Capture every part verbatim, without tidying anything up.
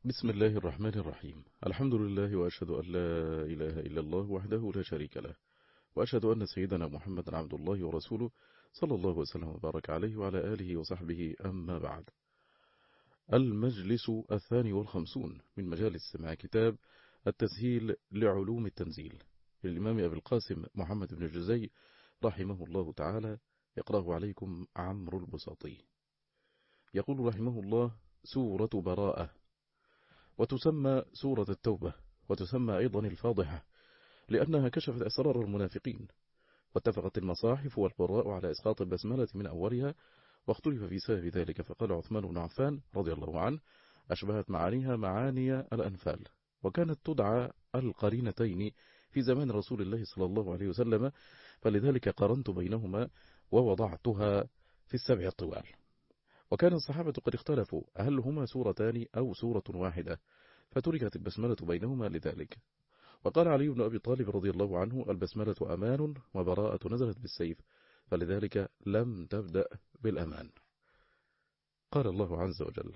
بسم الله الرحمن الرحيم. الحمد لله وأشهد أن لا إله إلا الله وحده لا شريك له، وأشهد أن سيدنا محمد عبد الله ورسوله صلى الله وسلم وبارك عليه وعلى آله وصحبه. أما بعد، المجلس الثاني والخمسون من مجالس سماع كتاب التسهيل لعلوم التنزيل للإمام أبي القاسم محمد بن الجزي رحمه الله تعالى، يقرأه عليكم عمرو البساطي. يقول رحمه الله: سورة براءة، وتسمى سورة التوبة، وتسمى أيضا الفاضحة، لأنها كشفت أسرار المنافقين، واتفقت المصاحف والقراء على إسقاط البسملة من أولها، واختلف في سبب ذلك، فقال عثمان بن عفان رضي الله عنه: أشبهت معانيها معاني الأنفال، وكانت تدعى القرينتين في زمان رسول الله صلى الله عليه وسلم، فلذلك قارنت بينهما ووضعتها في السبع الطوال. وكان الصحابة قد اختلفوا هل هما سورتان أو سورة واحدة، فتركت البسملة بينهما لذلك. وقال علي بن أبي طالب رضي الله عنه: البسملة أمان، وبراءة نزلت بالسيف، فلذلك لم تبدأ بالأمان. قال الله عز وجل: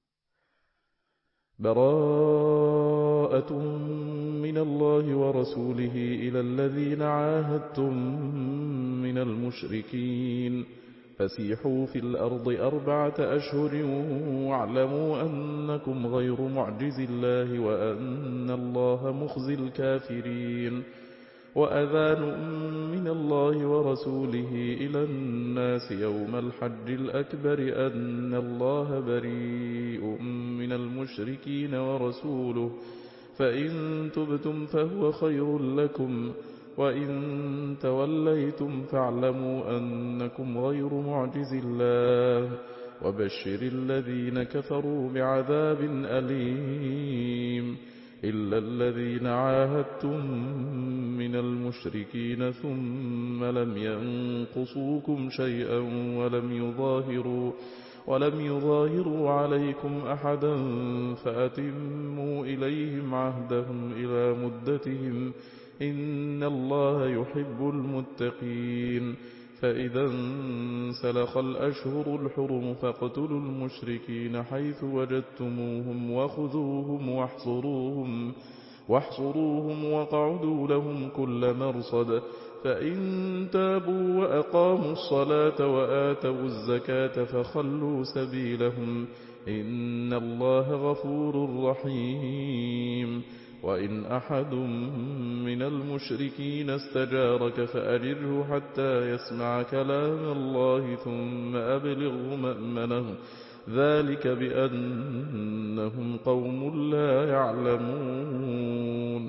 براءة من الله ورسوله إلى الذين عاهدتم من المشركين فسيحوا في الأرض أربعة أشهر واعلموا أنكم غير معجز الله وأن الله مخزي الكافرين. وأذان من الله ورسوله إلى الناس يوم الحج الأكبر أن الله بريء من المشركين ورسوله، فإن تبتم فهو خير لكم، وإن توليتم فاعلموا أنكم غير معجز الله، وبشر الذين كفروا بعذاب أليم. إلا الذين عاهدتم من المشركين ثم لم ينقصوكم شيئا ولم يظاهروا ولم يظاهروا عليكم أحدا فأتموا إليهم عهدهم إلى مدتهم، إن الله يحب المتقين. فإذا انسلخ الأشهر الحرم فاقتلوا المشركين حيث وجدتموهم وخذوهم واحصروهم, واحصروهم واقعدوا لهم كل مرصد، فإن تابوا وأقاموا الصلاة وآتوا الزكاة فخلوا سبيلهم، إن الله غفور رحيم. وإن أحد من المشركين استجارك فأجره حتى يسمع كلام الله ثم أبلغه مأمنه، ذلك بأنهم قوم لا يعلمون.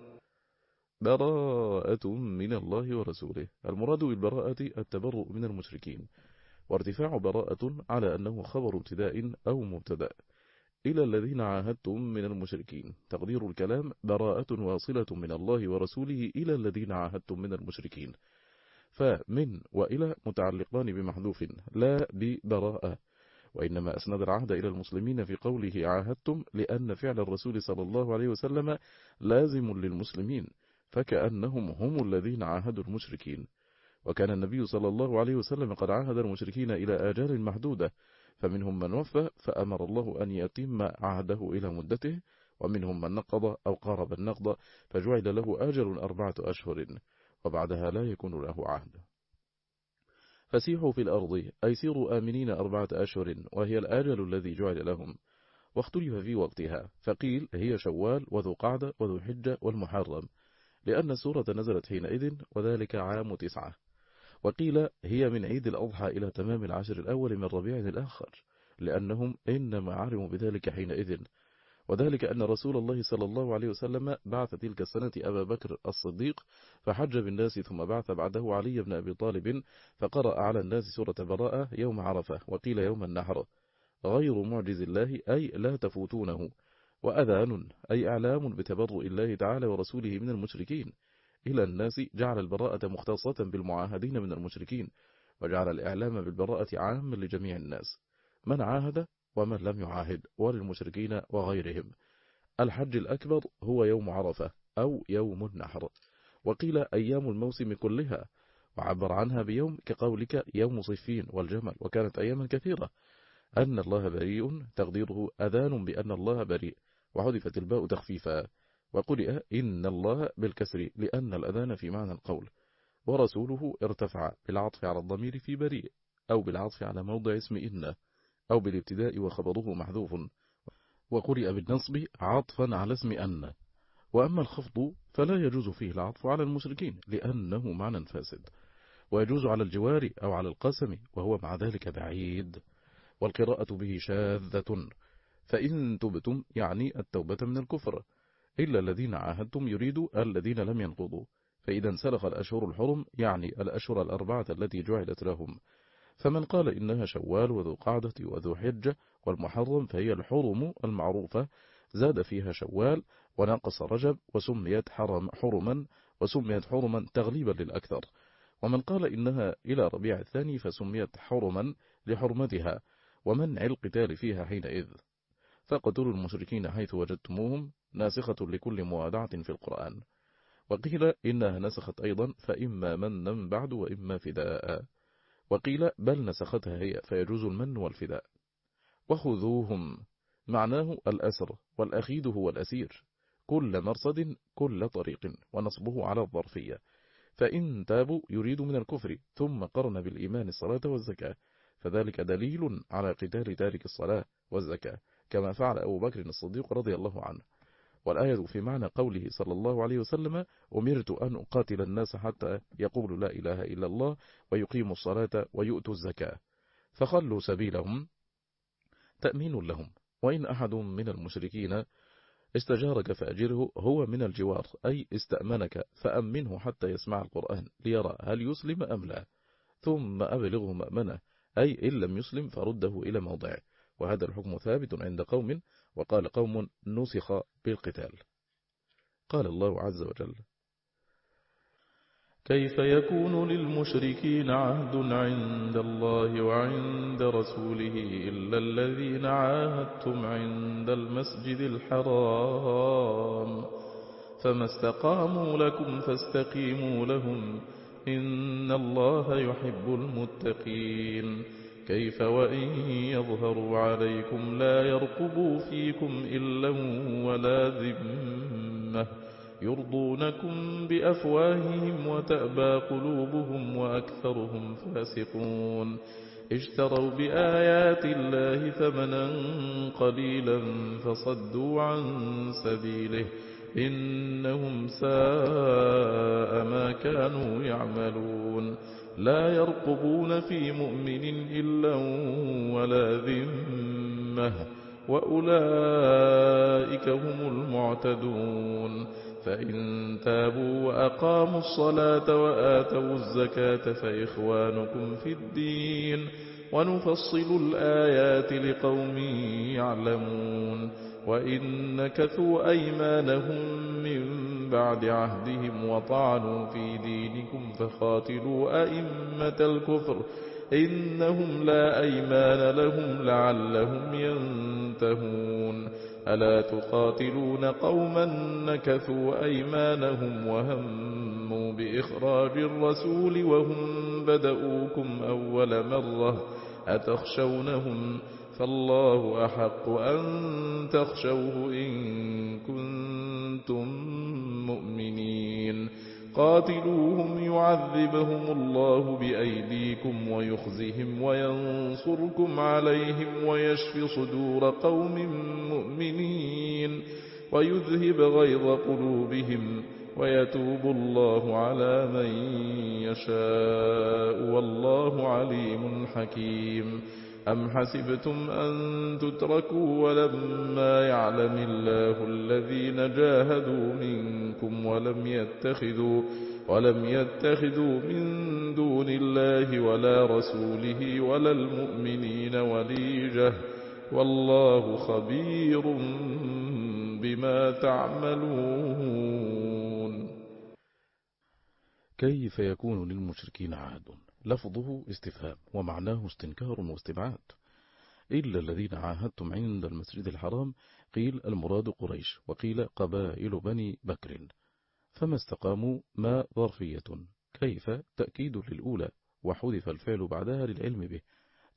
براءة من الله ورسوله. المراد بالبراءة التبرؤ من المشركين، وارتفاع براءة على أنه خبر ابتداء أو مبتدأ. إلى الذين عاهدتم من المشركين، تقدير الكلام: براءة واصلة من الله ورسوله إلى الذين عاهدتم من المشركين. فمن وإلى متعلقان بمحذوف لا ببراءة، وإنما أسند العهد إلى المسلمين في قوله عاهدتم، لأن فعل الرسول صلى الله عليه وسلم لازم للمسلمين، فكأنهم هم الذين عاهدوا المشركين. وكان النبي صلى الله عليه وسلم قد عاهد المشركين إلى آجال محدودة، فمنهم من وفى فأمر الله أن يتم عهده إلى مدته، ومنهم من نقض أو قارب النقض فجعل له آجل أربعة أشهر، وبعدها لا يكون له عهد. فسيحوا في الأرض أي سيروا آمنين أربعة أشهر، وهي الآجل الذي جعل لهم، واختلف في وقتها، فقيل هي شوال وذو قعدة وذو حجة والمحرم، لأن السورة نزلت حينئذ، وذلك عام تسعة. وقيل هي من عيد الأضحى إلى تمام العشر الأول من ربيع الآخر، لأنهم إنما علموا بذلك حينئذ، وذلك أن رسول الله صلى الله عليه وسلم بعث تلك السنة أبا بكر الصديق فحج بالناس، ثم بعث بعده علي بن أبي طالب فقرأ على الناس سورة براءة يوم عرفة، وقيل يوم النحر، غير معجز الله أي لا تفوتونه. وأذان أي إعلام بتبرؤ الله تعالى ورسوله من المشركين. إلى الناس جعل البراءة مختصة بالمعاهدين من المشركين، وجعل الإعلام بالبراءة عام لجميع الناس، من عاهد ومن لم يعاهد، وللمشركين وغيرهم. الحج الأكبر هو يوم عرفة أو يوم النحر، وقيل أيام الموسم كلها، وعبر عنها بيوم كقولك يوم صفين والجمل، وكانت أياما كثيرة. أن الله بريء تقديره أذان بأن الله بريء، وحذفت الباء تخفيفا، وقرئ إن الله بالكسر لأن الأذان في معنى القول. ورسوله ارتفع بالعطف على الضمير في بريء، أو بالعطف على موضع اسم إن، أو بالابتداء وخبره محذوف، وقرئ بالنصب عطفا على اسم أن. وأما الخفض فلا يجوز فيه العطف على المشركين لأنه معنى فاسد، ويجوز على الجوار أو على القسم وهو مع ذلك بعيد، والقراءة به شاذة. فإن تبتم يعني التوبة من الكفر، إلا الذين عاهدتم يريد الذين لم ينقضوا، فإذا انسلخ الأشهر الحرم يعني الأشهر الأربعة التي جعلت لهم. فمن قال إنها شوال وذو قعدة وذو حجة والمحرم فهي الحرم المعروفة، زاد فيها شوال ونقص رجب وسميت حرم حرما وسميت حرما تغليبا للأكثر. ومن قال إنها إلى ربيع الثاني فسميت حرما لحرمتها ومنع القتال فيها حينئذ. فقتلوا المشركين حيث وجدتموهم ناسخة لكل موادعة في القرآن. وقيل إنها نسخت أيضا فإما منا بعد وإما فداء، وقيل بل نسختها هي فيجوز المن والفداء. وخذوهم معناه الأسر، والأخيد هو الأسير، كل مرصد كل طريق، ونصبه على الظرفية. فإن تابوا يريد من الكفر ثم قرن بالإيمان الصلاة والزكاة، فذلك دليل على قتال تارك الصلاة والزكاة كما فعل أبو بكر الصديق رضي الله عنه. والآية في معنى قوله صلى الله عليه وسلم أمرت أن أقاتل الناس حتى يقولوا لا إله إلا الله ويقيموا الصلاة ويؤتوا الزكاة، فخلوا سبيلهم تأمين لهم. وإن أحد من المشركين استجارك فأجره، هو من الجوار أي استأمنك فأمنه حتى يسمع القرآن ليرى هل يسلم أم لا، ثم أبلغه مأمنه أي إن لم يسلم فرده إلى موضعه. وهذا الحكم ثابت عند قوم، وقال قوم نسخ بالقتال. قال الله عز وجل: كيف يكون للمشركين عهد عند الله وعند رسوله إلا الذين عاهدتم عند المسجد الحرام فما استقاموا لكم فاستقيموا لهم إن الله يحب المتقين. كيف وإن يظهروا عليكم لا يرقبوا فيكم إلا ولا ذمة يرضونكم بأفواههم وتأبى قلوبهم وأكثرهم فاسقون. اشتروا بآيات الله ثمنا قليلا فصدوا عن سبيله إنهم ساء ما كانوا يعملون. لا يرقبون في مؤمن إلا ولا ذمة وأولئك هم المعتدون. فإن تابوا وأقاموا الصلاة وآتوا الزكاة فإخوانكم في الدين ونفصل الآيات لقوم يعلمون. وإن نكثوا أيمانهم من بعد عهدهم وطعنوا في دينكم فقاتلوا أئمة الكفر إنهم لا أيمان لهم لعلهم ينتهون. ألا تقاتلون قوما نكثوا أيمانهم وهموا بإخراج الرسول وهم بدؤوكم أول مرة أتخشونهم فالله أحق أن تخشوه إن كنتم مؤمنين. قاتلوهم يعذبهم الله بأيديكم ويخزهم وينصركم عليهم ويشف صدور قوم مؤمنين ويذهب غيظ قلوبهم ويتوب الله على من يشاء والله عليم حكيم. أم حسبتم أن تتركوا ولما يعلم الله الذين جاهدوا منكم ولم يتخذوا, ولم يتخذوا من دون الله ولا رسوله ولا المؤمنين وليجة والله خبير بما تعملون. كيف يكون للمشركين عهد؟ لفظه استفهام ومعناه استنكار واستبعاد. إلا الذين عاهدتم عند المسجد الحرام، قيل المراد قريش، وقيل قبائل بني بكر. فما استقاموا ما ظرفية، كيف تأكيد للأولى وحذف الفعل بعدها للعلم به،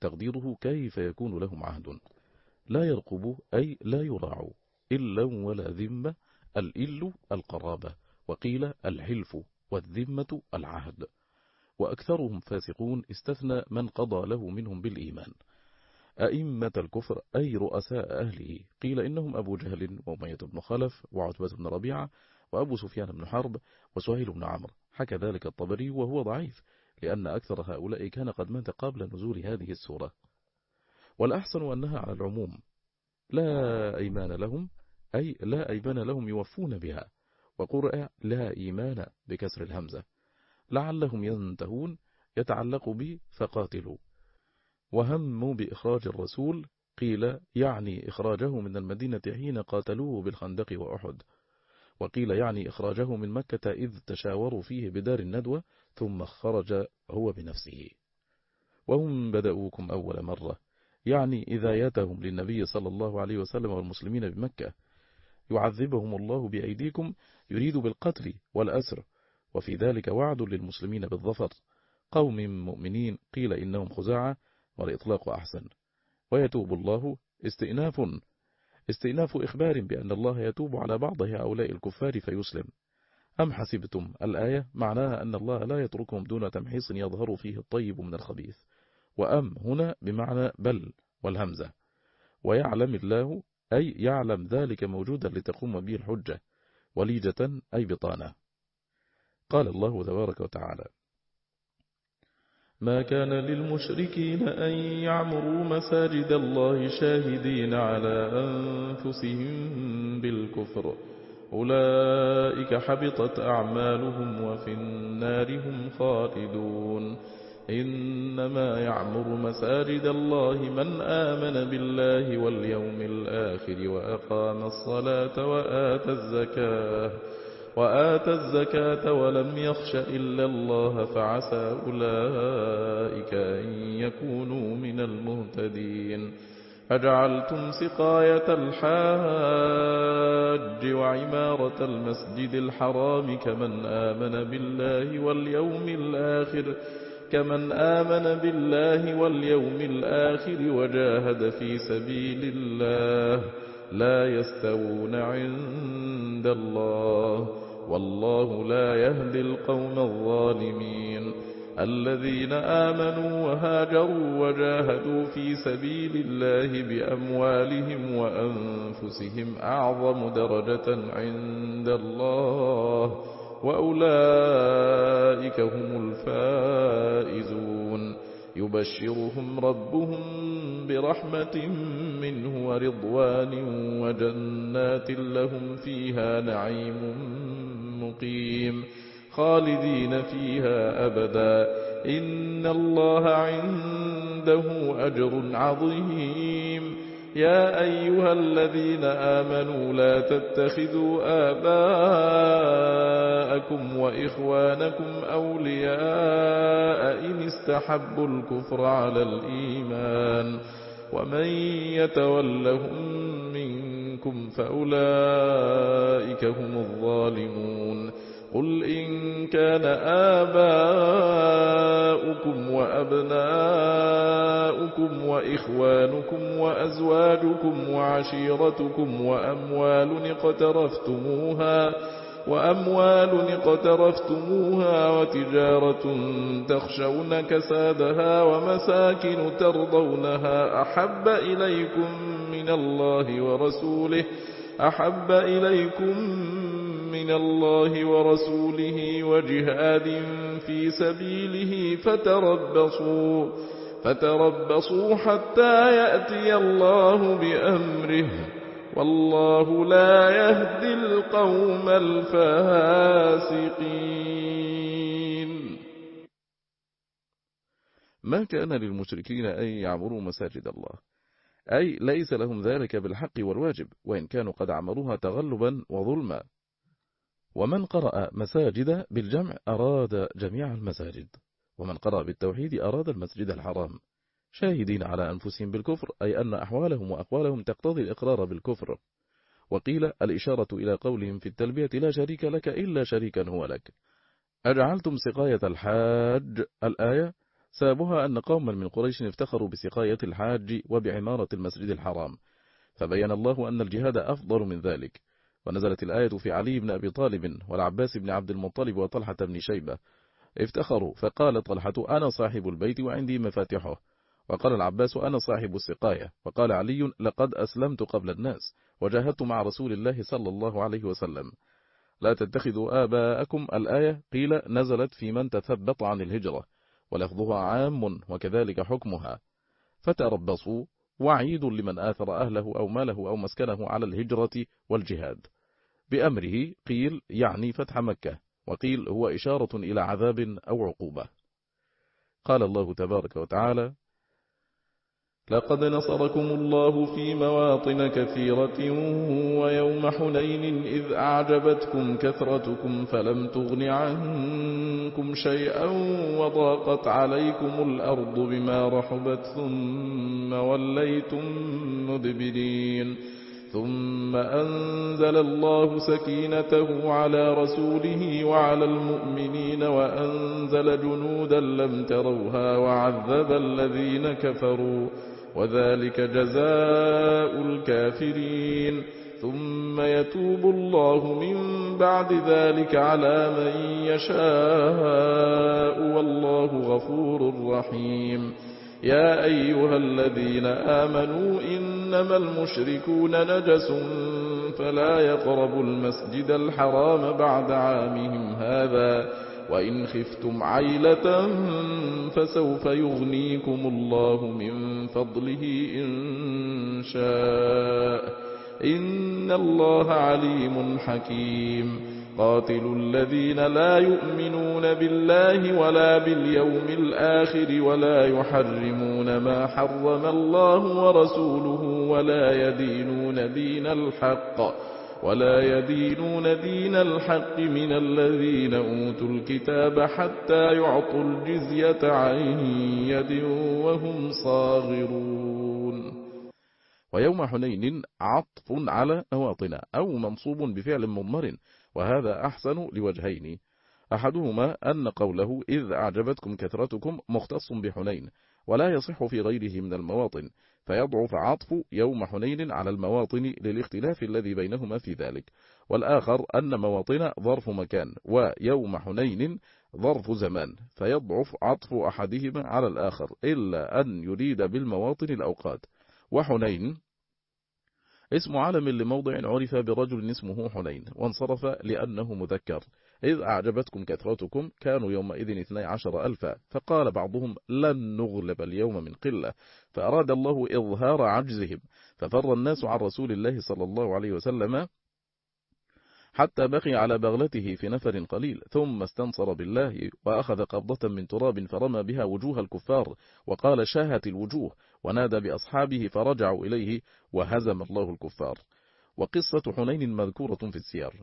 تقديره كيف يكون لهم عهد. لا يرقبوا أي لا يراعوا، إلا ولا ذمة، الإل القرابة، وقيل الحلف، والذمة العهد. وأكثرهم فاسقون، استثنى من قضى له منهم بالإيمان. أئمة الكفر أي رؤساء أهله، قيل إنهم أبو جهل وأمية بن خلف وعتبة بن ربيعة وأبو سفيان بن حرب وسهيل بن عمرو. حكى ذلك الطبري وهو ضعيف، لأن أكثر هؤلاء كان قد مات قبل نزول هذه السورة. والأحسن أنها على العموم، لا أيمان لهم أي لا أيمان لهم يوفون بها، وقرأ لا إيمان بكسر الهمزة. لعلهم ينتهون يتعلق بي فقاتلوا. وهموا بإخراج الرسول، قيل يعني إخراجه من المدينة حين قاتلوه بالخندق وأحد، وقيل يعني إخراجه من مكة إذ تشاوروا فيه بدار الندوة ثم خرج هو بنفسه. وهم بدأوكم أول مرة، يعني إذايتهم للنبي صلى الله عليه وسلم والمسلمين بمكة. يعذبهم الله بأيديكم، يريد بالقتل والأسر، وفي ذلك وعد للمسلمين بالظفر. قوم مؤمنين، قيل إنهم خزاعة، والإطلاق أحسن. ويتوب الله استئناف استئناف إخبار بأن الله يتوب على بعض هؤلاء الكفار فيسلم. أم حسبتم الآية معناها أن الله لا يتركهم دون تمحيص يظهر فيه الطيب من الخبيث. وأم هنا بمعنى بل والهمزة. ويعلم الله أي يعلم ذلك موجودا لتقوم به الحجة. وليجة أي بطانة. قال الله تبارك وتعالى: ما كان للمشركين أن يعمروا مساجد الله شاهدين على أنفسهم بالكفر، أولئك حبطت أعمالهم وفي النار هم خالدون. إنما يعمر مساجد الله من آمن بالله واليوم الآخر وأقام الصلاة وآتى الزكاة وآتى الزكاة ولم يخش إلا الله فعسى أولئك أن يكونوا من المهتدين. أجعلتم سقاية الحاج وعمارة المسجد الحرام كمن آمن بالله واليوم الآخر كمن آمن بالله واليوم الآخر وجاهد في سبيل الله لا يستوون عند الله والله لا يهدي القوم الظالمين. الذين آمنوا وهاجروا وجاهدوا في سبيل الله بأموالهم وأنفسهم أعظم درجة عند الله وأولئك هم الفائزون. يبشرهم ربهم برحمة منه ورضوان وجنات لهم فيها نعيم مقيم خالدين فيها أبدا إن الله عنده أجر عظيم. يا أيها الذين آمنوا لا تتخذوا آباءكم وإخوانكم أولياء إن استحبوا الكفر على الإيمان ومن يتولهم منكم فأولئك هم الظالمون. قل إن كان آباؤكم وأبناؤكم وإخوانكم وأزواجكم وعشيرتكم وأموال اقترفتموها وأموال اقترفتموها وتجارة تخشون كسادها ومساكن ترضونها أحب إليكم من الله ورسوله أحب إليكم من الله ورسوله وجهاد في سبيله فتربصوا فتربصوا حتى يأتي الله بأمره والله لا يهدي القوم الفاسقين. ما كان للمشركين أن يعمروا مساجد الله، أي ليس لهم ذلك بالحق والواجب، وإن كانوا قد عمروها تغلبا وظلما. ومن قرأ مساجد بالجمع أراد جميع المساجد، ومن قرأ بالتوحيد أراد المسجد الحرام. شاهدين على أنفسهم بالكفر، أي أن أحوالهم وأقوالهم تقتضي الإقرار بالكفر. وقيل الإشارة إلى قولهم في التلبية لا شريك لك إلا شريكا هو لك. أجعلتم سقاية الحاج الآية سببها أن قوما من قريش افتخروا بسقاية الحاج وبعمارة المسجد الحرام، فبين الله أن الجهاد أفضل من ذلك، ونزلت الآية في علي بن أبي طالب والعباس بن عبد المطلب وطلحة بن شيبة. افتخروا، فقال طلحة: أنا صاحب البيت وعندي مفاتحه، وقال العباس: أنا صاحب السقاية، وقال علي: لقد أسلمت قبل الناس وجاهدت مع رسول الله صلى الله عليه وسلم. لا تتخذوا آباءكم الآية قيل نزلت في من تثبط عن الهجرة، ولفظها عام وكذلك حكمها. فتربصوا، وعيد لمن آثر أهله أو ماله أو مسكنه على الهجرة والجهاد. بأمره قيل يعني فتح مكة، وقيل هو إشارة إلى عذاب أو عقوبة. قال الله تبارك وتعالى: لقد نصركم الله في مواطن كثيرة ويوم حنين إذ أعجبتكم كثرتكم فلم تغن عنكم شيئا وضاقت عليكم الأرض بما رحبت ثم وليتم مدبرين ثم أنزل الله سكينته على رسوله وعلى المؤمنين وأنزل جنودا لم تروها وعذب الذين كفروا وذلك جزاء الكافرين ثم يتوب الله من بعد ذلك على من يشاء والله غفور رحيم. يا أيها الذين آمنوا إنما المشركون نجس فلا يقربوا المسجد الحرام بعد عامهم هذا وإن خفتم عيلة فسوف يغنيكم الله من فضله إن شاء إن الله عليم حكيم. قاتلوا الذين لا يؤمنون بالله ولا باليوم الآخر ولا يحرمون ما حرم الله ورسوله ولا يدينون دين الحق ولا يدينون دين الحق من الذين أوتوا الكتاب حتى يعطوا الجزية عن يد وهم صاغرون. ويوم حنين عطف على مواطن أو منصوب بفعل مضمر، وهذا أحسن لوجهين. أحدهما أن قوله إذ أعجبتكم كثرتكم مختص بحنين ولا يصح في غيره من المواطن، فيضعف عطف يوم حنين على المواطن للاختلاف الذي بينهما في ذلك. والآخر أن مواطن ظرف مكان ويوم حنين ظرف زمان، فيضعف عطف أحدهما على الآخر إلا أن يريد بالمواطن الأوقات. وحنين اسم علم لموضع عرف برجل اسمه حنين وانصرف لأنه مذكر. إذ أعجبتكم كثرتكم كانوا يومئذ اثني عشر ألفا، فقال بعضهم لن نغلب اليوم من قلة، فأراد الله إظهار عجزهم، ففر الناس عن رسول الله صلى الله عليه وسلم حتى بقي على بغلته في نفر قليل، ثم استنصر بالله وأخذ قبضة من تراب فرمى بها وجوه الكفار وقال شاهت الوجوه، ونادى بأصحابه فرجعوا إليه وهزم الله الكفار. وقصة حنين مذكورة في السير.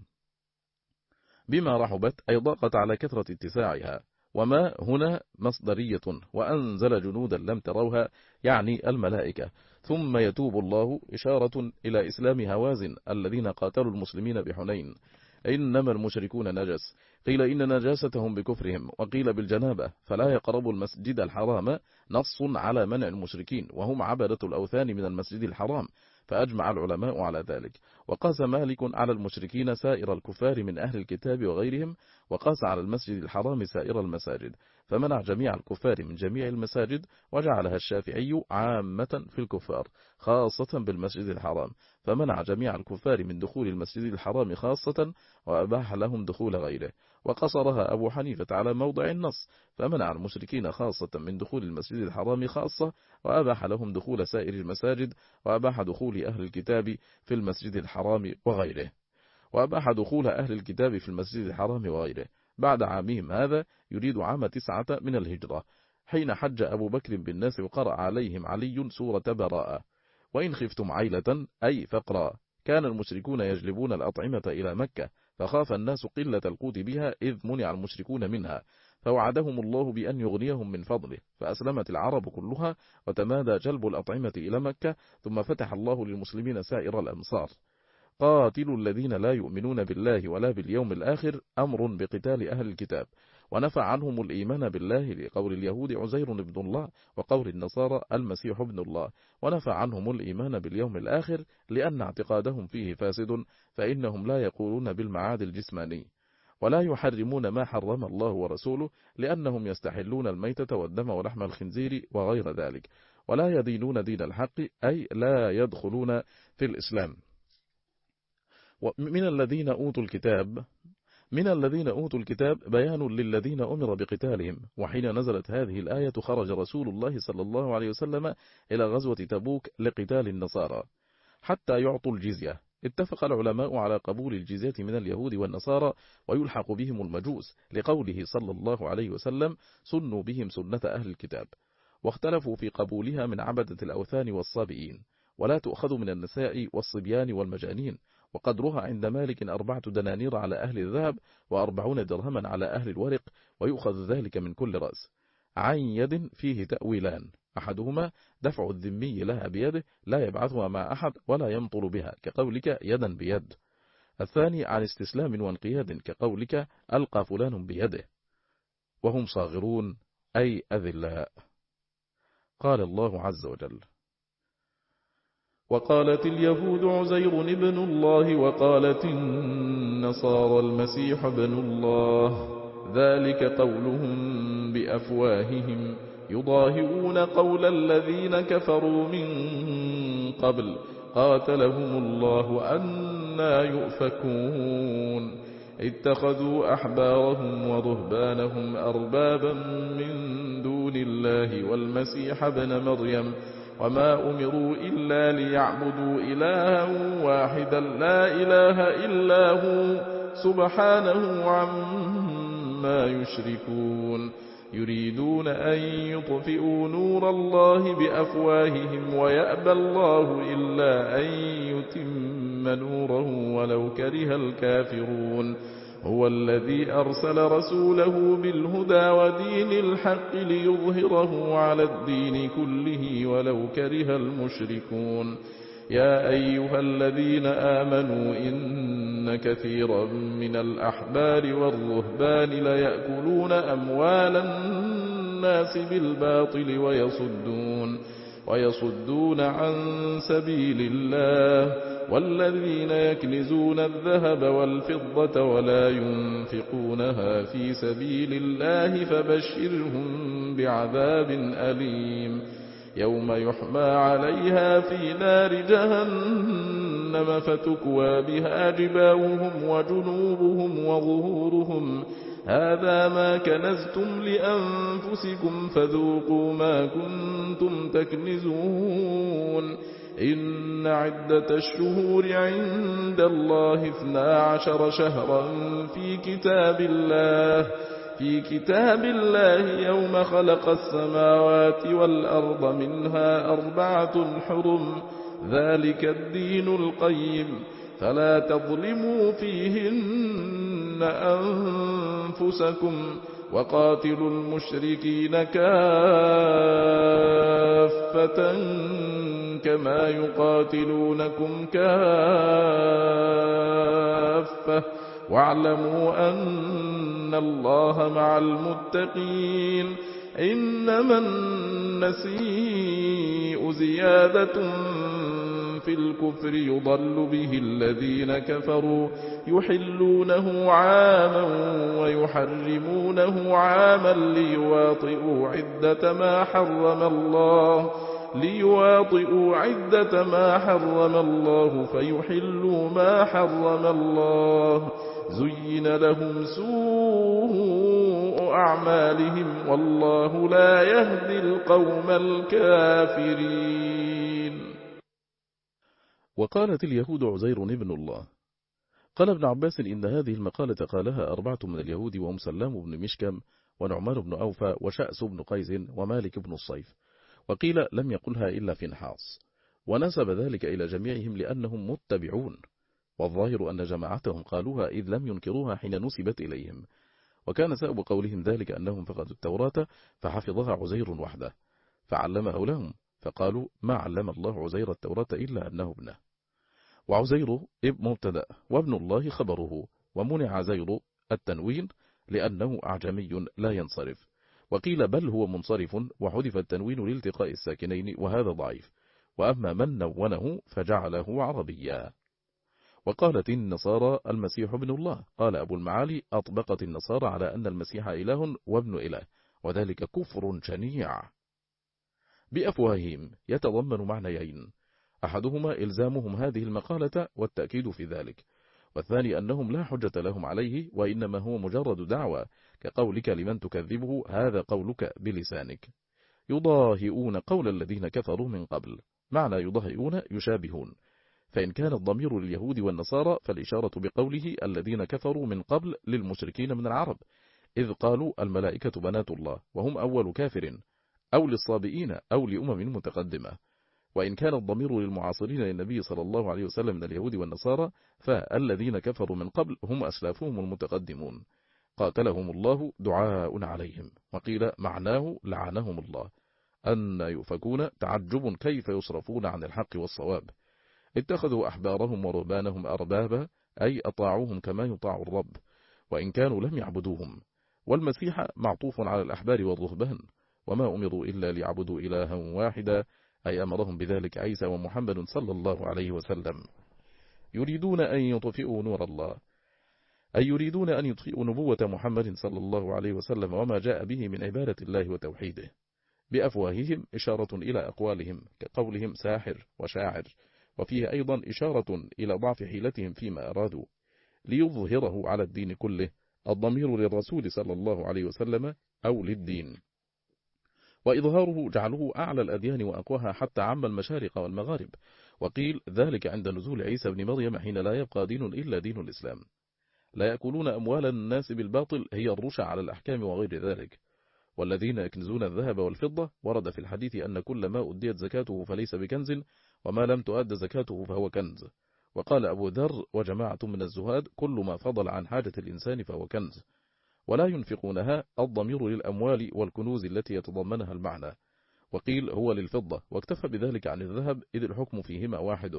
بما رحبت أي ضاقت على كثرة اتساعها، وما هنا مصدرية، وأنزل جنودا لم تروها يعني الملائكة. ثم يتوب الله إشارة إلى إسلام هوازن الذين قاتلوا المسلمين بحنين. إنما المشركون نجس، قيل إن نجاستهم بكفرهم، وقيل بالجنابة، فلا يقربوا المسجد الحرام، نص على منع المشركين وهم عبدة الأوثان من المسجد الحرام، فأجمع العلماء على ذلك. وقاس مالك على المشركين سائر الكفار من أهل الكتاب وغيرهم، وقاس على المسجد الحرام سائر المساجد، فمنع جميع الكفار من جميع المساجد، وجعلها الشافعي عامة في الكفار خاصة بالمسجد الحرام، فمنع جميع الكفار من دخول المسجد الحرام خاصة، وأباح لهم دخول غيره. وقصرها أبو حنيفة على موضع النص، فمنع المشركين خاصة من دخول المسجد الحرام خاصة، وأباح لهم دخول سائر المساجد، وأباح دخول أهل الكتاب في المسجد الحرام وغيره وأباح دخول أهل الكتاب في المسجد الحرام وغيره بعد عامهم هذا، يريد عام تسعة من الهجرة، حين حج أبو بكر بالناس وقرأ عليهم علي سورة براءة. وإن خفتم عيلة أي فقرا، كان المشركون يجلبون الأطعمة إلى مكة، فخاف الناس قلة القوت بها إذ منع المشركون منها، فوعدهم الله بأن يغنيهم من فضله، فأسلمت العرب كلها وتمادى جلب الأطعمة إلى مكة، ثم فتح الله للمسلمين سائر الأمصار. قاتلوا الذين لا يؤمنون بالله ولا باليوم الآخر، أمر بقتال أهل الكتاب، ونفى عنهم الإيمان بالله لقول اليهود عزير ابن الله، وقول النصارى المسيح ابن الله، ونفى عنهم الإيمان باليوم الآخر لأن اعتقادهم فيه فاسد، فإنهم لا يقولون بالمعاد الجسماني، ولا يحرمون ما حرم الله ورسوله لأنهم يستحلون الميتة والدم ولحم الخنزير وغير ذلك، ولا يدينون دين الحق، أي لا يدخلون في الإسلام. ومن الذين أوتوا الكتاب من الذين أوتوا الكتاب بيان للذين أمر بقتالهم، وحين نزلت هذه الآية خرج رسول الله صلى الله عليه وسلم إلى غزوة تبوك لقتال النصارى حتى يعطوا الجزية. اتفق العلماء على قبول الجزية من اليهود والنصارى ويلحق بهم المجوس، لقوله صلى الله عليه وسلم: سنوا بهم سنة أهل الكتاب. واختلفوا في قبولها من عبدة الأوثان والصابئين، ولا تؤخذ من النساء والصبيان والمجانين، وقدرها عند مالك أربعة دنانير على أهل الذهب وأربعون درهما على أهل الورق، ويؤخذ ذلك من كل رأس. عن يد فيه تأويلان: أحدهما دفع الذمي لها بيده لا يبعثها مع أحد ولا يمطل بها، كقولك يدا بيد. الثاني عن استسلام وانقياد، كقولك ألقى فلان بيده، وهم صاغرون أي أذلاء. قال الله عز وجل: وقالت اليهود عزير ابن الله وقالت النصارى المسيح ابن الله، ذلك قولهم بأفواههم يضاهئون قول الذين كفروا من قبل قاتلهم الله أنى يؤفكون. اتخذوا أحبارهم ورهبانهم أربابا من دون الله والمسيح ابن مريم، وما أمروا إلا ليعبدوا إلها واحدا لا إله إلا هو سبحانه عما يشركون. يريدون أن يطفئوا نور الله بأفواههم ويأبى الله إلا أن يتم نوره ولو كره الكافرون. هو الذي أرسل رسوله بالهدى ودين الحق ليظهره على الدين كله ولو كره المشركون. يا أيها الذين آمنوا إن كثيرا من الأحبار والرهبان ليأكلون أموال الناس بالباطل ويصدون, ويصدون عن سبيل الله. والذين يكنزون الذهب والفضة ولا ينفقونها في سبيل الله فبشرهم بعذاب أليم. يوم يحمى عليها في نار جهنم فتكوى بها جباههم وجنوبهم وظهورهم هذا ما كنزتم لأنفسكم فذوقوا ما كنتم تكنزون. إن عدة الشهور عند الله اثنا عشر شهرا في كتاب الله في كتاب الله يوم خلق السماوات والأرض منها أربعة حرم ذلك الدين القيم فلا تظلموا فيهن أنفسكم وقاتلوا المشركين كافة كما يقاتلونكم كافة واعلموا أن الله مع المتقين. إنما النسيء زيادة في الكفر يضل به الذين كفروا يحلونه عاما ويحرمونه عاما ليواطئوا عدة ما حرم الله ليواطئوا عدة ما حرم الله فيحلوا ما حرم الله. زين لهم سوء أعمالهم والله لا يهدي القوم الكافرين. وقالت اليهود عزير ابن الله. قال ابن عباس إن هذه المقالة قالها أربعة من اليهود وهم سلام بن مشكم ونعمان بن أوفى وشأس بن قيس ومالك بن الصيف، وقيل لم يقلها إلا فنحاس، ونسب ذلك إلى جميعهم لأنهم متبعون، والظاهر أن جماعتهم قالوها إذ لم ينكروها حين نسبت إليهم، وكان سبب قولهم ذلك أنهم فقدوا التوراة فحفظها عزير وحده فعلمه لهم، فقالوا ما علم الله عزير التوراة إلا أنه ابنه. وعزير ابن مبتدأ وابن الله خبره، ومنع زير التنوين لأنه أعجمي لا ينصرف، وقيل بل هو منصرف وحذف التنوين لالتقاء الساكنين وهذا ضعيف، وأما من نونه فجعله عربيا. وقالت النصارى المسيح ابن الله، قال أبو المعالي أطبقت النصارى على أن المسيح إله وابن إله، وذلك كفر شنيع. بأفواههم يتضمن معنيين، أحدهما إلزامهم هذه المقالة والتأكيد في ذلك، والثاني أنهم لا حجة لهم عليه وإنما هو مجرد دعوة، كقولك لمن تكذبه هذا قولك بلسانك. يضاهئون قول الذين كفروا من قبل، معنى يضاهئون يشابهون، فإن كان الضمير لليهود والنصارى فالإشارة بقوله الذين كفروا من قبل للمشركين من العرب، إذ قالوا الملائكة بنات الله وهم أول كافر، أو للصابئين أو لأمم متقدمة. وإن كان الضمير للمعاصرين للنبي صلى الله عليه وسلم من اليهود والنصارى فالذين كفروا من قبل هم أسلافهم المتقدمون، قاتلهم الله دعاء عليهم، وقيل معناه لعنهم الله. أن يؤفكون تعجب كيف يصرفون عن الحق والصواب، اتخذوا أحبارهم ورهبانهم أربابا، أي أطاعوهم كما يطاع الرب وإن كانوا لم يعبدوهم. والمسيح معطوف على الأحبار والرهبان، وما أمروا إلا ليعبدوا إلها واحدا، أي أمرهم بذلك عيسى ومحمد صلى الله عليه وسلم. يريدون أن يطفئوا نور الله، أي يريدون أن يطفئوا نبوة محمد صلى الله عليه وسلم وما جاء به من عبادة الله وتوحيده. بأفواههم إشارة إلى أقوالهم كقولهم ساحر وشاعر، وفيه أيضا إشارة إلى ضعف حيلتهم فيما أرادوا. ليظهره على الدين كله، الضمير للرسول صلى الله عليه وسلم أو للدين، وإظهاره جعله أعلى الأديان وأقواها حتى عم المشارق والمغارب، وقيل ذلك عند نزول عيسى بن مريم حين لا يبقى دين إلا دين الإسلام. لا يأكلون أموال الناس بالباطل هي الرشا على الأحكام وغير ذلك. والذين يكنزون الذهب والفضة، ورد في الحديث أن كل ما أديت زكاته فليس بكنز، وما لم تؤد زكاته فهو كنز. وقال أبو ذر وجماعة من الزهاد كل ما فضل عن حاجة الإنسان فهو كنز. ولا ينفقونها، الضمير للأموال والكنوز التي يتضمنها المعنى، وقيل هو للفضة، واكتفى بذلك عن الذهب إذ الحكم فيهما واحد.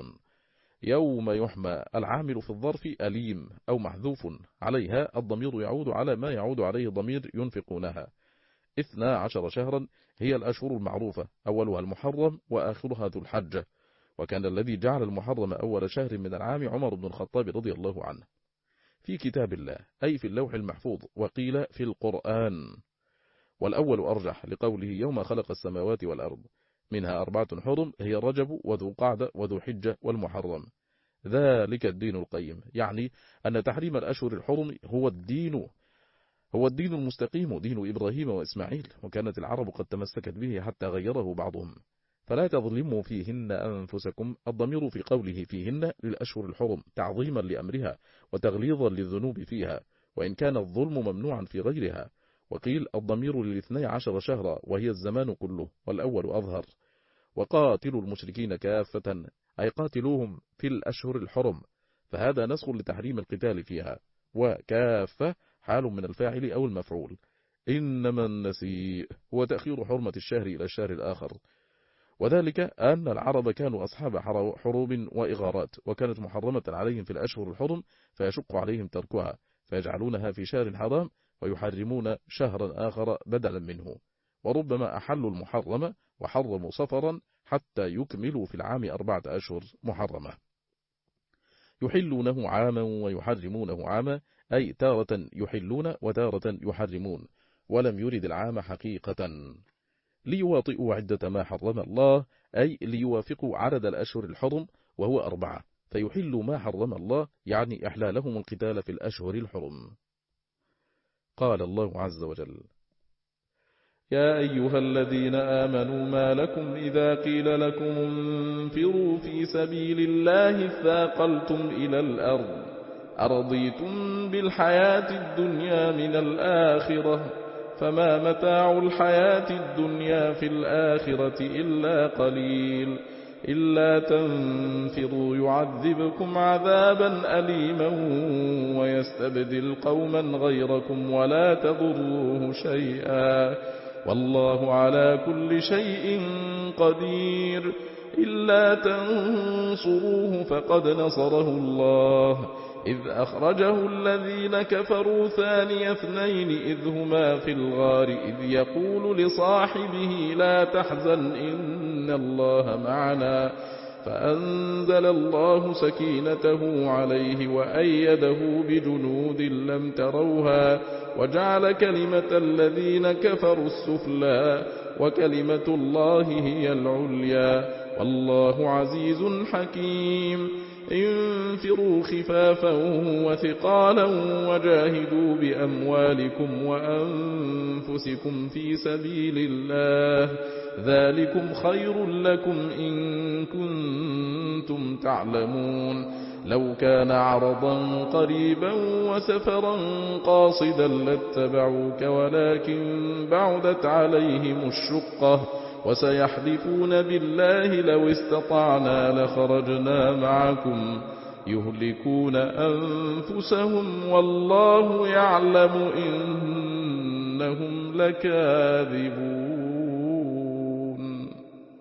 يوم يحمى العامل في الظرف أليم أو محذوف عليها، الضمير يعود على ما يعود عليه ضمير ينفقونها. اثنا عشر شهرا هي الأشهر المعروفة، أولها المحرم وآخرها ذو الحجة، وكان الذي جعل المحرم أول شهر من العام عمر بن الخطاب رضي الله عنه. في كتاب الله أي في اللوح المحفوظ، وقيل في القرآن، والأول أرجح لقوله يوم خلق السماوات والأرض، منها أربعة حرم هي رجب وذو قعدة وذو حجة والمحرم، ذلك الدين القيم، يعني أن تحريم الأشهر الحرم هو الدين هو الدين المستقيم، دين إبراهيم وإسماعيل، وكانت العرب قد تمسكت به حتى غيره بعضهم. فلا تظلموا فيهن أنفسكم، الضمير في قوله فيهن للأشهر الحرم تعظيما لأمرها وتغليظا للذنوب فيها، وإن كان الظلم ممنوعا في غيرها. وقيل الضمير للاثني عشر شهرا وهي الزمان كله، والأول أظهر. وقاتلوا المشركين كافة، أي قاتلوهم في الأشهر الحرم، فهذا نسخ لتحريم القتال فيها، وكافة حال من الفاعل أو المفعول. إنما النسيء هو تأخير حرمة الشهر إلى الشهر الآخر، وذلك أن العرب كانوا أصحاب حروب وإغارات، وكانت محرمة عليهم في الأشهر الحرم، فيشق عليهم تركها، فيجعلونها في شهر حرام ويحرمون شهرا آخر بدلا منه، وربما أحلوا المحرم وحرموا صفرا حتى يكملوا في العام أربعة أشهر محرمة. يحلونه عاما ويحرمونه عاما، أي تارة يحلون وتارة يحرمون، ولم يرد العام حقيقة. ليواطئوا عدة ما حرم الله، أي ليوافقوا عدد الأشهر الحرم وهو أربعة، فيحلوا ما حرم الله، يعني إحلالهم القتال في الأشهر الحرم. قال الله عز وجل: يا أيها الذين آمنوا ما لكم إذا قيل لكم انفروا في سبيل الله اثاقلتم إلى الأرض أرضيتم بالحياة الدنيا من الآخرة فما متاع الحياة الدنيا في الآخرة إلا قليل إلا تنفروا يعذبكم عذابا أليما ويستبدل قوما غيركم ولا تضروه شيئا والله على كل شيء قدير. إلا تنصروه فقد نصره الله إذ أخرجه الذين كفروا ثاني اثنين إذ هما في الغار إذ يقول لصاحبه لا تحزن إن الله معنا فأنزل الله سكينته عليه وأيده بجنود لم تروها وجعل كلمة الذين كفروا السفلى وكلمة الله هي العليا والله عزيز حكيم انفروا خفافا وثقالا وجاهدوا بأموالكم وأنفسكم في سبيل الله ذلكم خير لكم إن كنتم تعلمون لو كان عرضا قريبا وسفرا قاصدا لاتبعوك ولكن بعدت عليهم الشقة وسيحلفون بالله لو استطعنا لخرجنا معكم يهلكون أنفسهم والله يعلم إنهم لكاذبون.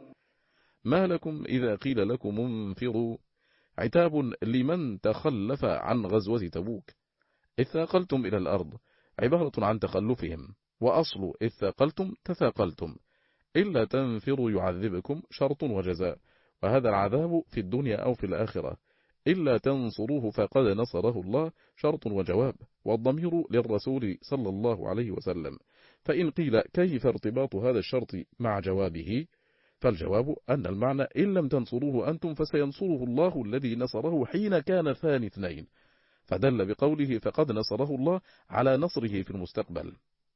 ما لكم إذا قيل لكم انفروا عتاب لمن تخلف عن غزوة تبوك. إذ ثاقلتم إلى الأرض عبارة عن تخلفهم، وأصل إذ ثاقلتم تثاقلتم. إلا تنفروا يعذبكم شرط وجزاء، وهذا العذاب في الدنيا أو في الآخرة. إلا تنصروه فقد نصره الله شرط وجواب، والضمير للرسول صلى الله عليه وسلم. فإن قيل كيف ارتباط هذا الشرط مع جوابه؟ فالجواب أن المعنى إن لم تنصروه أنتم فسينصره الله الذي نصره حين كان ثاني اثنين، فدل بقوله فقد نصره الله على نصره في المستقبل.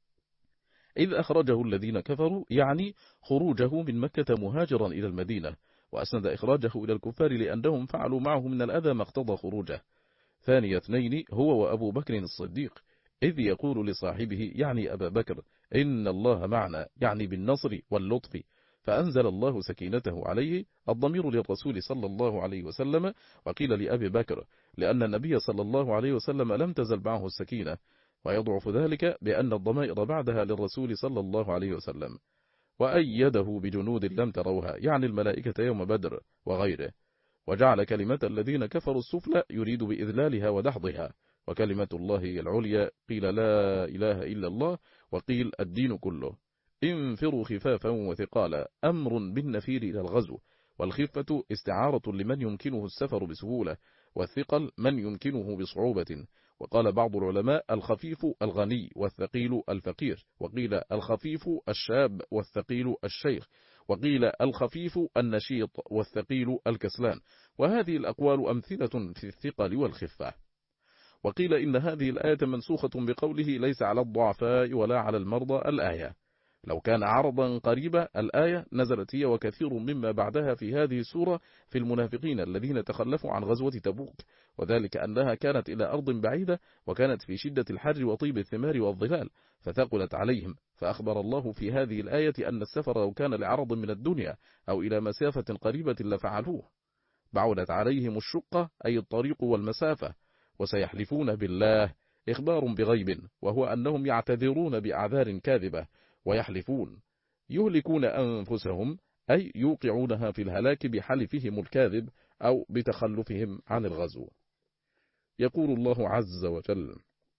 إذ أخرجه الذين كفروا يعني خروجه من مكة مهاجرا إلى المدينة، وأسند إخراجه إلى الكفار لأنهم فعلوا معه من الأذى ما اقتضى خروجه. ثاني اثنين هو وأبو بكر الصديق، إذ يقول لصاحبه يعني أبا بكر إن الله معنا يعني بالنصر واللطف، فأنزل الله سكينته عليه. الضمير للرسول صلى الله عليه وسلم، وقيل لأبي بكر لأن النبي صلى الله عليه وسلم لم تزل معه السكينة، ويضعف ذلك بأن الضمائر بعدها للرسول صلى الله عليه وسلم. وأيده بجنود لم تروها يعني الملائكة يوم بدر وغيره. وجعل كلمة الذين كفروا السفلى يريد بإذلالها ودحضها، وكلمة الله هي العليا. قيل لا إله إلا الله، وقيل الدين كله. انفروا خفافا وثقالا أمر بالنفير إلى الغزو، والخفة استعارة لمن يمكنه السفر بسهولة، والثقل من يمكنه بصعوبة. وقال بعض العلماء الخفيف الغني والثقيل الفقير، وقيل الخفيف الشاب والثقيل الشيخ، وقيل الخفيف النشيط والثقيل الكسلان. وهذه الأقوال أمثلة في الثقل والخفة. وقيل إن هذه الآية منسوخة بقوله ليس على الضعفاء ولا على المرضى الآية. لو كان عرضا قريبا الآية نزلت هي وكثير مما بعدها في هذه السورة في المنافقين الذين تخلفوا عن غزوة تبوك، وذلك أنها كانت إلى أرض بعيدة، وكانت في شدة الحر وطيب الثمار والظلال فثقلت عليهم. فأخبر الله في هذه الآية أن السفر لو كان لعرض من الدنيا أو إلى مسافة قريبة لفعلوه. بعدت عليهم الشقة أي الطريق والمسافة. وسيحلفون بالله إخبار بغيب، وهو أنهم يعتذرون بأعذار كاذبة ويحلفون. يهلكون أنفسهم أي يوقعونها في الهلاك بحلفهم الكاذب أو بتخلفهم عن الغزو. يقول الله عز وجل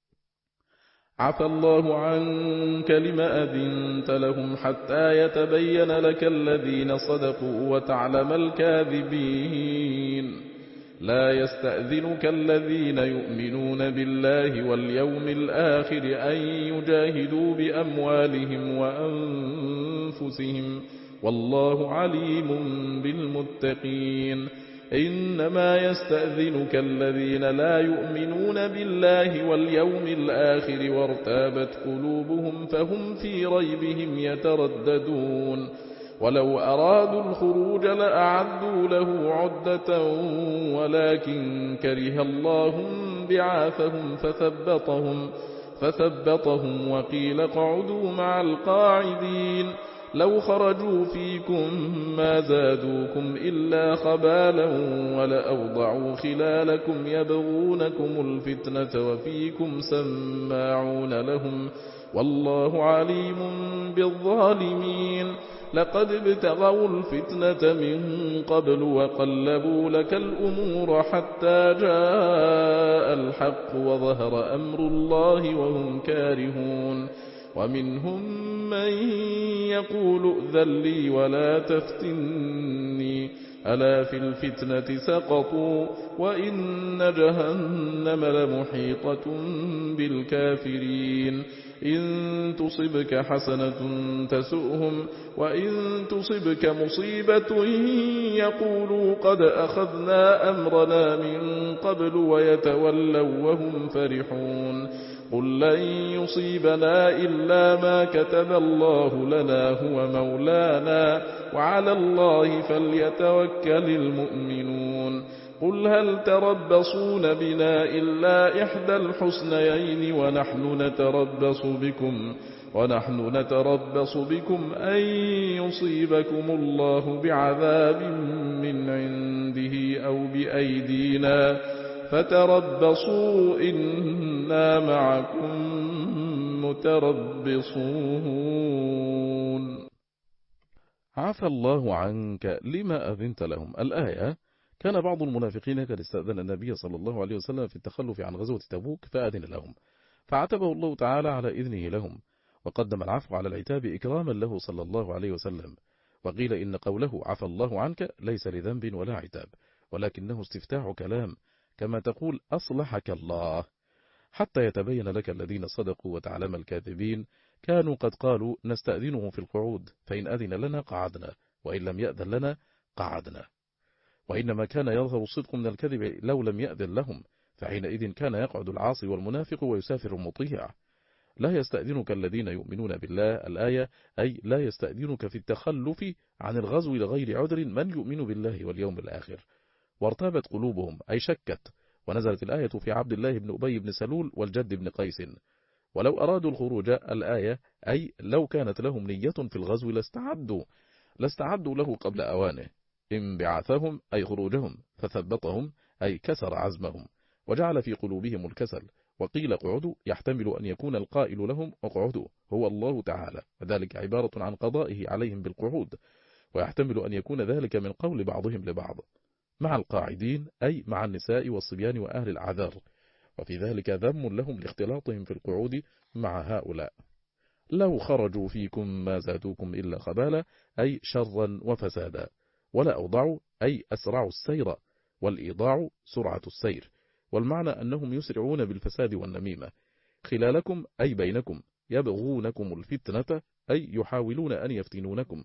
عفى الله عنك لما أذنت لهم حتى يتبين لك الذين صدقوا وتعلم الكاذبين. لا يستأذنك الذين يؤمنون بالله واليوم الآخر أن يجاهدوا بأموالهم وأنفسهم والله عليم بالمتقين. إنما يستأذنك الذين لا يؤمنون بالله واليوم الآخر وارتابت قلوبهم فهم في ريبهم يترددون. ولو أرادوا الخروج لأعدوا له عدة ولكن كره الله بعاثهم فثبطهم, فثبطهم وقيل اقعدوا مع القاعدين. لو خرجوا فيكم ما زادوكم إلا خبالا ولأوضعوا خلالكم يبغونكم الفتنة وفيكم سماعون لهم والله عليم بالظالمين لقد ابتغوا الفتنة من قبل وقلبوا لك الأمور حتى جاء الحق وظهر أمر الله وهم كارهون ومنهم من يقول ائذن لي ولا تفتني ألا في الفتنة سقطوا وإن جهنم لمحيطة بالكافرين إن تصبك حسنة تسؤهم وإن تصبك مصيبة يقولوا قد أخذنا أمرنا من قبل ويتولوا وهم فرحون قل لن يصيبنا إلا ما كتب الله لنا هو مولانا وعلى الله فليتوكل المؤمنون قل هل تربصون بنا إلا إحدى الحسنيين ونحن نتربص بكم ونحن نتربص بكم أن يصيبكم الله بعذاب من عنده أو بأيدينا فتربصوا إنا معكم متربصون. عفى الله عنك لما أذنت لهم. الآية: كان بعض المنافقين قد استأذن النبي صلى الله عليه وسلم في التخلف عن غزوة تبوك فأذن لهم، فعتبه الله تعالى على إذنه لهم، وقدم العفو على العتاب إكراما له صلى الله عليه وسلم. وقيل إن قوله عفى الله عنك ليس لذنب ولا عتاب، ولكنه استفتاح كلام، كما تقول أصلحك الله، حتى يتبين لك الذين صدقوا وتعلم الكاذبين. كانوا قد قالوا نستأذنه في القعود، فإن أذن لنا قعدنا، وإن لم يأذن لنا قعدنا. وإنما كان يظهر الصدق من الكذب لو لم يأذن لهم، فحينئذ كان يقعد العاصي والمنافق ويسافر المطيع. لا يستأذنك الذين يؤمنون بالله، الآية: أي لا يستأذنك في التخلف عن الغزو لغير عذر من يؤمن بالله واليوم الآخر. وارتابت قلوبهم، أي شكت، ونزلت الآية في عبد الله بن أبي بن سلول والجد بن قيس. ولو أرادوا الخروج، الآية: أي لو كانت لهم نية في الغزو لاستعدوا لاستعدوا له قبل أوانه. انبعاثهم أي خروجهم، فثبطهم أي كسر عزمهم، وجعل في قلوبهم الكسل. وقيل اقعدوا يحتمل أن يكون القائل لهم اقعدوا هو الله تعالى، وذلك عبارة عن قضائه عليهم بالقعود، ويحتمل أن يكون ذلك من قول بعضهم لبعض مع القاعدين، أي مع النساء والصبيان وأهل الأعذار، وفي ذلك ذم لهم لاختلاطهم في القعود مع هؤلاء. لو خرجوا فيكم ما زادوكم إلا خبالا، أي شرا وفسادا. ولا أوضعوا أي أسرعوا السير، والإيضاع سرعة السير، والمعنى أنهم يسرعون بالفساد والنميمة. خلالكم أي بينكم، يبغونكم الفتنة أي يحاولون أن يفتنونكم.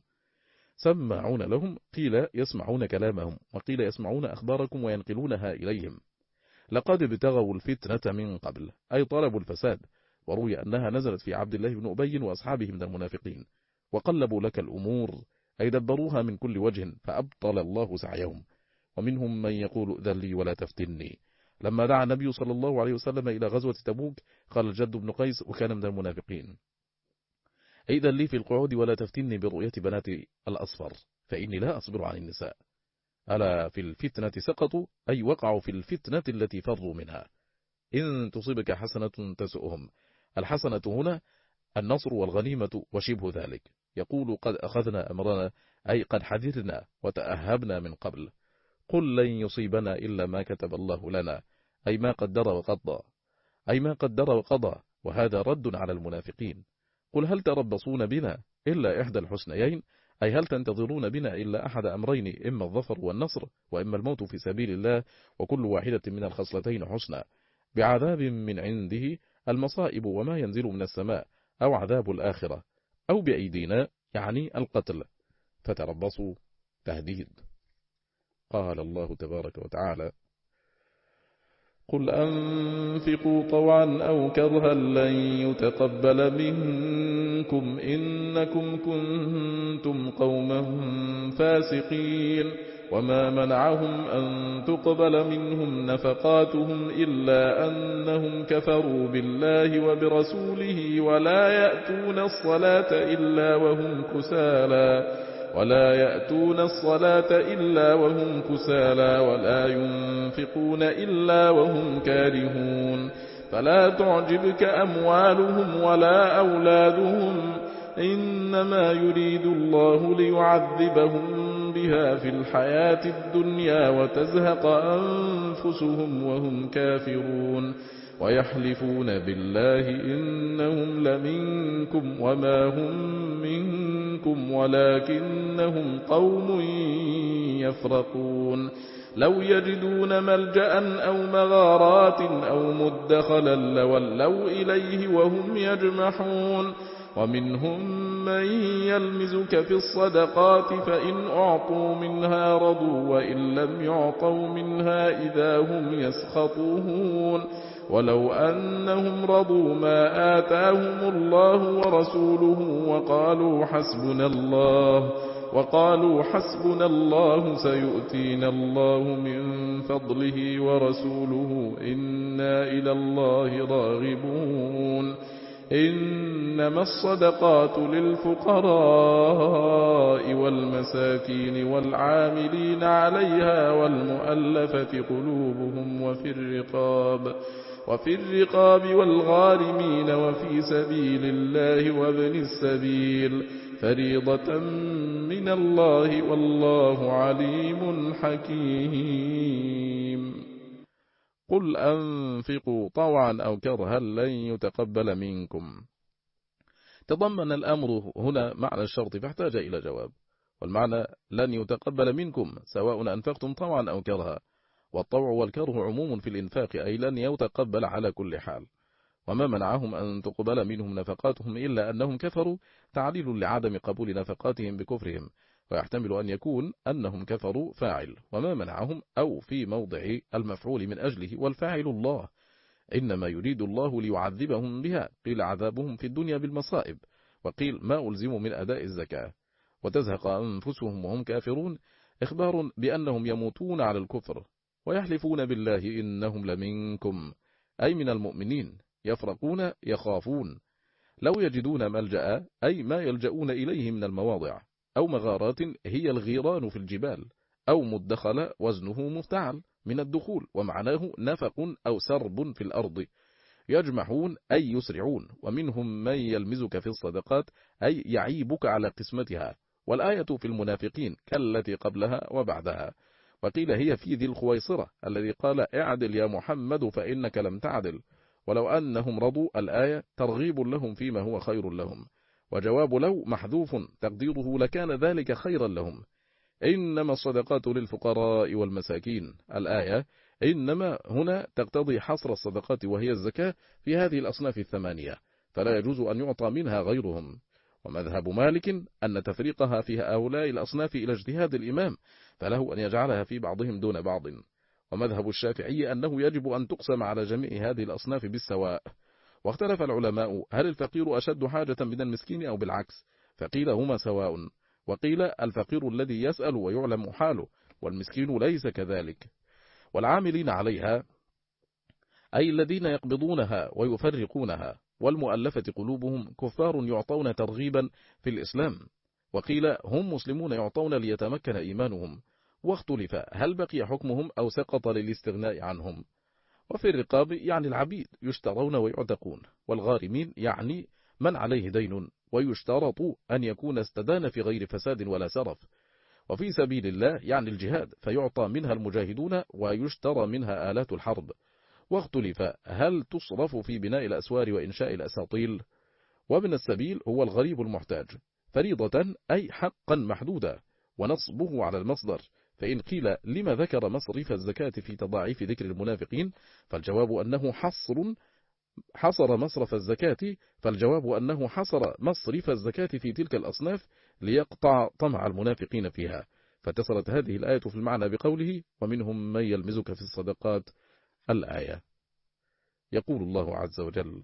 سماعون لهم، قيل يسمعون كلامهم، وقيل يسمعون أخباركم وينقلونها إليهم. لقد ابتغوا الفتنة من قبل أي طلبوا الفساد، وروي أنها نزلت في عبد الله بن أبي وأصحابه من المنافقين. وقلبوا لك الأمور أي دبروها من كل وجه فأبطل الله سعيهم. ومنهم من يقول ائذن لي ولا تفتني. لما دعا النبي صلى الله عليه وسلم إلى غزوة تبوك قال الجد بن قيس وكان من المنافقين: ائذن لي في القعود ولا تفتني برؤية بنات الأصفر فإني لا أصبر عن النساء. ألا في الفتنة سقطوا أي وقعوا في الفتنة التي فروا منها. إن تصيبك حسنة تسؤهم. الحسنة هنا النصر والغنيمة وشبه ذلك. يقول قد أخذنا أمرنا أي قد حذرنا وتأهبنا من قبل. قل لن يصيبنا إلا ما كتب الله لنا أي ما قدر وقضى أي ما قدر وقضى وهذا رد على المنافقين. قل هل تربصون بنا إلا إحدى الحسنيين أي هل تنتظرون بنا إلا أحد أمرين، إما الظفر والنصر وإما الموت في سبيل الله، وكل واحدة من الخصلتين حسنى. بعذاب من عنده المصائب وما ينزل من السماء، أو عذاب الآخرة، أو بأيدينا يعني القتل. فتربصوا تهديد. قال الله تبارك وتعالى: قل أنفقوا طوعا أو كرها لن يتقبل منكم إنكم كنتم قوما فاسقين. وما منعهم أن تقبل منهم نفقاتهم إلا أنهم كفروا بالله وبرسوله ولا يأتون الصلاة إلا وهم كسالى ولا يأتون الصلاة إلا وهم كسالى ولا ينفقون إلا وهم كارهون فلا تعجبك أموالهم ولا أولادهم إنما يريد الله ليعذبهم بها في الحياة الدنيا وتزهق أنفسهم وهم كافرون ويحلفون بالله إنهم لمنكم وما هم منكم ولكنهم قوم يفرقون لو يجدون ملجأ أو مغارات أو مدخلا لولوا إليه وهم يجمحون ومنهم من يلمزك في الصدقات فإن أعطوا منها رضوا وإن لم يعطوا منها إذا هم يسخطون ولو أنهم رضوا ما آتاهم الله ورسوله وقالوا حسبنا الله وقالوا حسبنا الله سيؤتينا الله من فضله ورسوله إنا إلى الله راغبون إنما الصدقات للفقراء والمساكين والعاملين عليها والمؤلفة قلوبهم وفي الرقاب وفي الرقاب والغارمين وفي سبيل الله وابن السبيل فريضة من الله والله عليم حكيم قل أنفقوا طوعا أو كرها لن يتقبل منكم. تضمن الأمر هنا معنى الشرط فاحتاج إلى جواب، والمعنى لن يتقبل منكم سواء أنفقتم طوعا أو كرها، والطوع والكره عموم في الإنفاق أي لن يتقبل على كل حال. وما منعهم أن تقبل منهم نفقاتهم إلا أنهم كفروا تعليل لعدم قبول نفقاتهم بكفرهم، ويحتمل أن يكون أنهم كفروا فاعل، وما منعهم أو في موضع المفعول من أجله والفاعل الله، إنما يريد الله ليعذبهم بها، قيل عذابهم في الدنيا بالمصائب، وقيل ما ألزموا من أداء الزكاة، وتزهق أنفسهم وهم كافرون إخبار بأنهم يموتون على الكفر، ويحلفون بالله إنهم لمنكم أي من المؤمنين، يفرقون يخافون. لو يجدون ملجأ أي ما يلجؤون إليه من المواضع، أو مغارات هي الغيران في الجبال، أو مدخل وزنه مفتعل من الدخول ومعناه نفق أو سرب في الأرض. يجمحون أي يسرعون، ومنهم من يلمزك في الصدقات أي يعيبك على قسمتها، والآية في المنافقين كالتي قبلها وبعدها. وقيل هي في ذي الخويصرة الذي قال اعدل يا محمد فإنك لم تعدل، ولو أنهم رضوا الآية ترغيب لهم فيما هو خير لهم، وجواب لو محذوف تقديره لكان ذلك خيرا لهم. إنما الصدقات للفقراء والمساكين الآية إنما هنا تقتضي حصر الصدقات وهي الزكاة في هذه الأصناف الثمانية، فلا يجوز أن يعطى منها غيرهم. ومذهب مالك أن تفريقها في هؤلاء الأصناف إلى اجتهاد الإمام، فله أن يجعلها في بعضهم دون بعض. ومذهب الشافعي أنه يجب أن تقسم على جميع هذه الأصناف بالسواء. واختلف العلماء هل الفقير أشد حاجة من المسكين أو بالعكس، فقيل هما سواء، وقيل الفقير الذي يسأل ويعلم حاله، والمسكين ليس كذلك. والعاملين عليها أي الذين يقبضونها ويفرقونها، والمؤلفة قلوبهم كفار يعطون ترغيبا في الإسلام، وقيل هم مسلمون يعطون ليتمكن إيمانهم، واختلف هل بقي حكمهم أو سقط للاستغناء عنهم. وفي الرقاب يعني العبيد يشترون ويعتقون، والغارمين يعني من عليه دين ويشترط أن يكون استدان في غير فساد ولا سرف. وفي سبيل الله يعني الجهاد فيعطى منها المجاهدون ويشترى منها آلات الحرب. واختلف هل تصرف في بناء الأسوار وإنشاء الأساطيل. وابن السبيل هو الغريب المحتاج، فريضة أي حقا محدودا، ونصبه على المصدر. فإن قيل لما ذكر مصرف الزكاة في تضاعيف ذكر المنافقين، فالجواب أنه حصر حصر مصرف الزكاة فالجواب أنه حصر مصرف الزكاة في تلك الأصناف ليقطع طمع المنافقين فيها. فاتصلت هذه الآية في المعنى بقوله ومنهم من يلمزك في الصدقات الآية. يقول الله عز وجل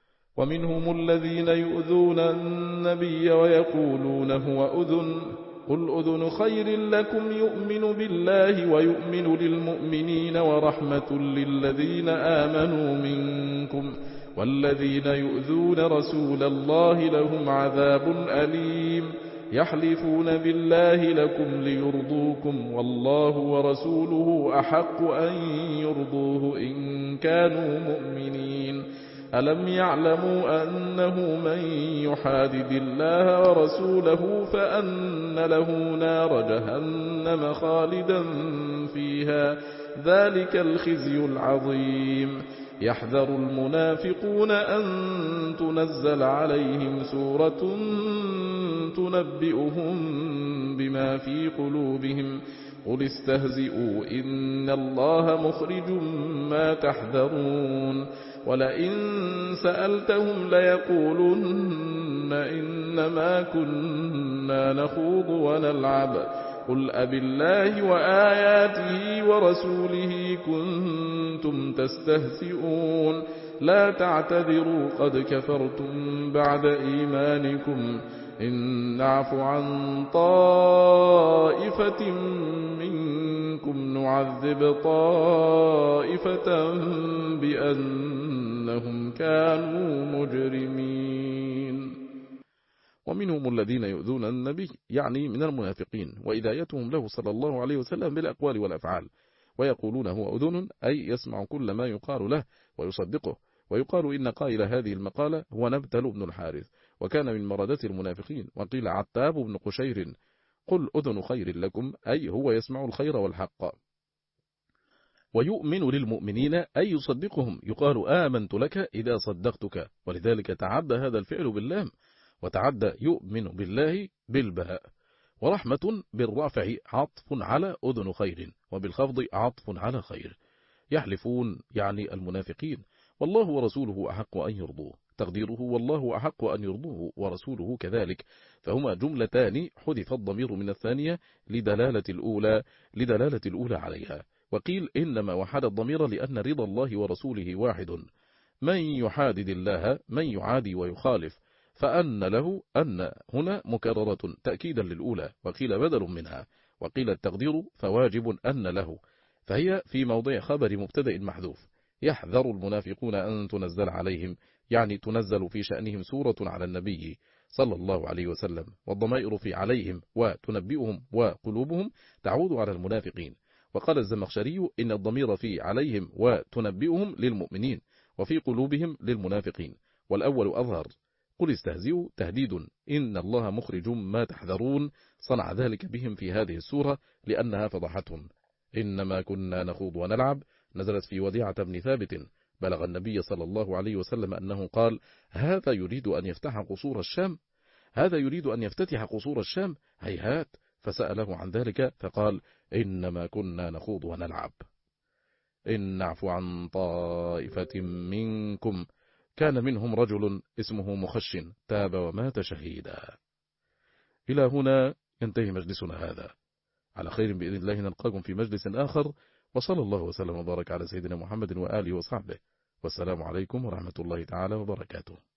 ومنهم الذين يؤذون النبي ويقولون هو أذن قل أذن خير لكم يؤمن بالله ويؤمن للمؤمنين ورحمة للذين آمنوا منكم والذين يؤذون رسول الله لهم عذاب أليم يحلفون بالله لكم ليرضوكم والله ورسوله أحق أن يرضوه إن كانوا مؤمنين ألم يعلموا أنه من يحادد الله ورسوله فأن له نار جهنم خالدا فيها ذلك الخزي العظيم يحذر المنافقون أن تنزل عليهم سورة تنبئهم بما في قلوبهم قل استهزئوا إن الله مخرج ما تحذرون ولئن سألتهم ليقولن إنما كنا نخوض ونلعب قل أبالله وآياته ورسوله كنتم تستهزئون لا تعتذروا قد كفرتم بعد إيمانكم إن نعف عن طائفة منكم نعذب طائفة بأنهم كانوا مجرمين. ومنهم الذين يؤذون النبي يعني من المنافقين وإذايتهم له صلى الله عليه وسلم بالأقوال والأفعال ويقولون هو أذن أي يسمع كل ما يقال له ويصدقه ويقال إن قائل هذه المقالة هو نبتل بن الحارث وكان من مردة المنافقين وقيل عتاب بن قشير قل أذن خير لكم أي هو يسمع الخير والحق ويؤمن للمؤمنين أي يصدقهم يقال آمنت لك إذا صدقتك ولذلك تعدى هذا الفعل باللام وتعدى يؤمن بالله بالباء ورحمة بالرافع عطف على أذن خير وبالخفض عطف على خير يحلفون يعني المنافقين والله ورسوله أحق أن يرضوه تقديره والله أحق أن يرضوه ورسوله كذلك فهما جملتان حذف الضمير من الثانية لدلالة الأولى لدلالة الأولى عليها وقيل إنما وحد الضمير لأن رضا الله ورسوله واحد من يحادد الله من يعادي ويخالف فأن له أن هنا مكررة تأكيدا للأولى وقيل بدل منها وقيل التقدير فواجب أن له فهي في موضع خبر مبتدأ محذوف يحذر المنافقون أن تنزل عليهم يعني تنزل في شأنهم سورة على النبي صلى الله عليه وسلم والضمائر في عليهم وتنبئهم وقلوبهم تعود على المنافقين وقال الزمخشري إن الضمير في عليهم وتنبئهم للمؤمنين وفي قلوبهم للمنافقين والأول أظهر قل استهزئوا تهديد إن الله مخرج ما تحذرون صنع ذلك بهم في هذه السورة لأنها فضحتهم إنما كنا نخوض ونلعب نزلت في وديعة بن ثابت بلغ النبي صلى الله عليه وسلم أنه قال هذا يريد أن يفتح قصور الشام هذا يريد أن يفتتح قصور الشام هيهات فسأله عن ذلك فقال إنما كنا نخوض ونلعب إن نعفو عن طائفة منكم كان منهم رجل اسمه مخش تاب ومات شهيدا. إلى هنا ينتهي مجلسنا هذا على خير بإذن الله نلقاكم في مجلس آخر وصلى الله وسلم وبارك على سيدنا محمد وآله وصحبه والسلام عليكم ورحمة الله تعالى وبركاته.